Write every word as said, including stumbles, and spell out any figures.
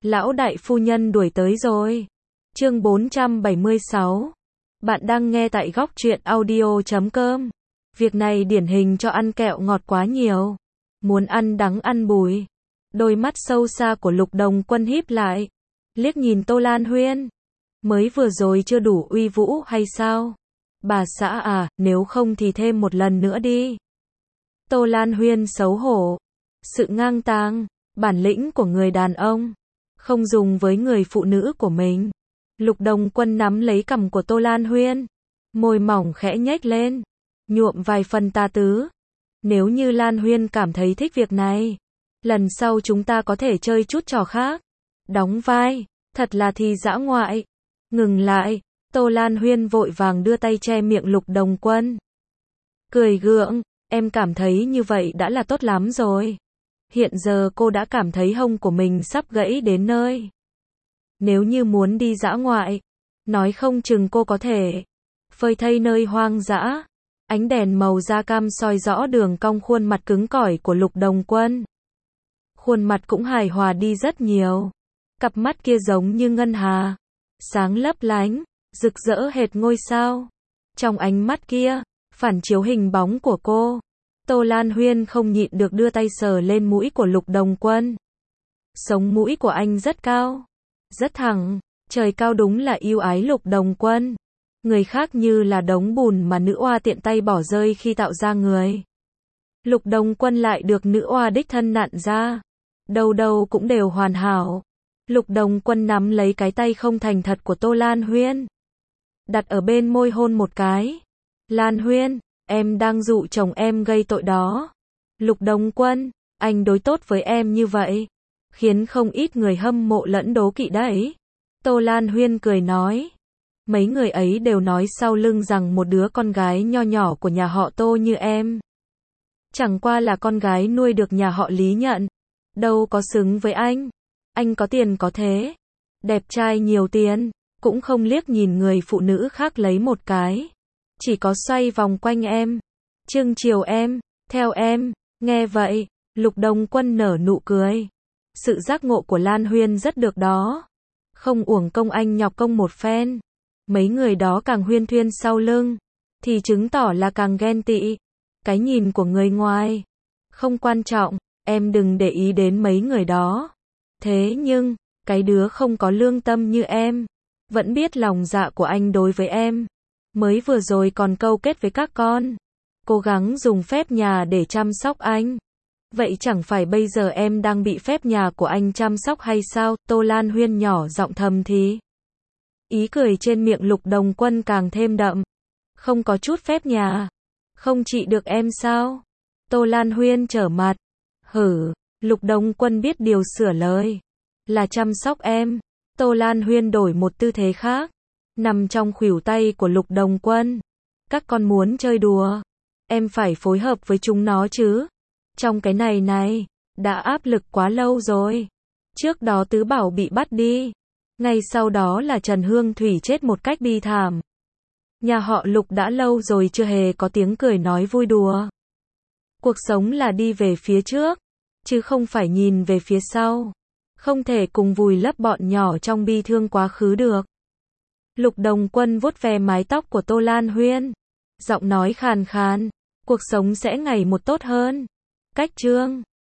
Lão đại phu nhân đuổi tới rồi. Chương bốn trăm bảy mươi sáu. Bạn đang nghe tại góc truyện audio chấm com. Việc này điển hình cho ăn kẹo ngọt quá nhiều. Muốn ăn đắng ăn bùi. Đôi mắt sâu xa của Lục Đồng Quân híp lại. Liếc nhìn Tô Lan Huyên. Mới vừa rồi chưa đủ uy vũ hay sao? Bà xã à, nếu không thì thêm một lần nữa đi. Tô Lan Huyên xấu hổ. Sự ngang tàng, bản lĩnh của người đàn ông. Không dùng với người phụ nữ của mình. Lục Đồng Quân nắm lấy cằm của Tô Lan Huyên. Môi mỏng khẽ nhếch lên. Nhuộm vài phần tà tứ. Nếu như Lan Huyên cảm thấy thích việc này. Lần sau chúng ta có thể chơi chút trò khác. Đóng vai. Thật là thì dã ngoại. Ngừng lại. Tô Lan Huyên vội vàng đưa tay che miệng Lục Đồng Quân. Cười gượng. Em cảm thấy như vậy đã là tốt lắm rồi. Hiện giờ cô đã cảm thấy hông của mình sắp gãy đến nơi. Nếu như muốn đi dã ngoại, nói không chừng cô có thể phơi thây nơi hoang dã. Ánh đèn màu da cam soi rõ đường cong khuôn mặt cứng cỏi của Lục Đồng Quân. Khuôn mặt cũng hài hòa đi rất nhiều. Cặp mắt kia giống như ngân hà, sáng lấp lánh, rực rỡ hệt ngôi sao. Trong ánh mắt kia, phản chiếu hình bóng của cô. Tô Lan Huyên không nhịn được đưa tay sờ lên mũi của Lục Đồng Quân. Sống mũi của anh rất cao, rất thẳng, trời cao đúng là yêu ái Lục Đồng Quân. Người khác như là đống bùn mà nữ oa tiện tay bỏ rơi khi tạo ra người. Lục Đồng Quân lại được nữ oa đích thân nặn ra. Đâu đâu cũng đều hoàn hảo. Lục Đồng Quân nắm lấy cái tay không thành thật của Tô Lan Huyên. Đặt ở bên môi hôn một cái. Lan Huyên, em đang dụ chồng em gây tội đó. Lục Đồng Quân, anh đối tốt với em như vậy, khiến không ít người hâm mộ lẫn đố kỵ đấy. Tô Lan Huyên cười nói. Mấy người ấy đều nói sau lưng rằng một đứa con gái nho nhỏ của nhà họ Tô như em. Chẳng qua là con gái nuôi được nhà họ Lý nhận. Đâu có xứng với anh. Anh có tiền có thế. Đẹp trai nhiều tiền. Cũng không liếc nhìn người phụ nữ khác lấy một cái. Chỉ có xoay vòng quanh em. Trưng chiều em. Theo em. Nghe vậy, Lục Đồng Quân nở nụ cười. Sự giác ngộ của Lan Huyên rất được đó. Không uổng công anh nhọc công một phen. Mấy người đó càng huyên thuyên sau lưng, thì chứng tỏ là càng ghen tị. Cái nhìn của người ngoài không quan trọng, em đừng để ý đến mấy người đó. Thế nhưng, cái đứa không có lương tâm như em, vẫn biết lòng dạ của anh đối với em. Mới vừa rồi còn câu kết với các con, cố gắng dùng phép nhà để chăm sóc anh. Vậy chẳng phải bây giờ em đang bị phép nhà của anh chăm sóc hay sao? Tô Lan Huyên nhỏ giọng thầm thì. Ý cười trên miệng Lục Đồng Quân càng thêm đậm. Không có chút phép nhà. Không trị được em sao? Tô Lan Huyên trở mặt. Hử, Lục Đồng Quân biết điều sửa lời. Là chăm sóc em. Tô Lan Huyên đổi một tư thế khác. Nằm trong khuỷu tay của Lục Đồng Quân. Các con muốn chơi đùa. Em phải phối hợp với chúng nó chứ. Trong cái này này, đã áp lực quá lâu rồi. Trước đó Tứ Bảo bị bắt đi. Ngay sau đó là Trần Hương Thủy chết một cách bi thảm. Nhà họ Lục đã lâu rồi chưa hề có tiếng cười nói vui đùa. Cuộc sống là đi về phía trước, chứ không phải nhìn về phía sau. Không thể cùng vùi lấp bọn nhỏ trong bi thương quá khứ được. Lục Đồng Quân vuốt ve mái tóc của Tô Lan Huyên. Giọng nói khàn khàn. Cuộc sống sẽ ngày một tốt hơn. Cách chương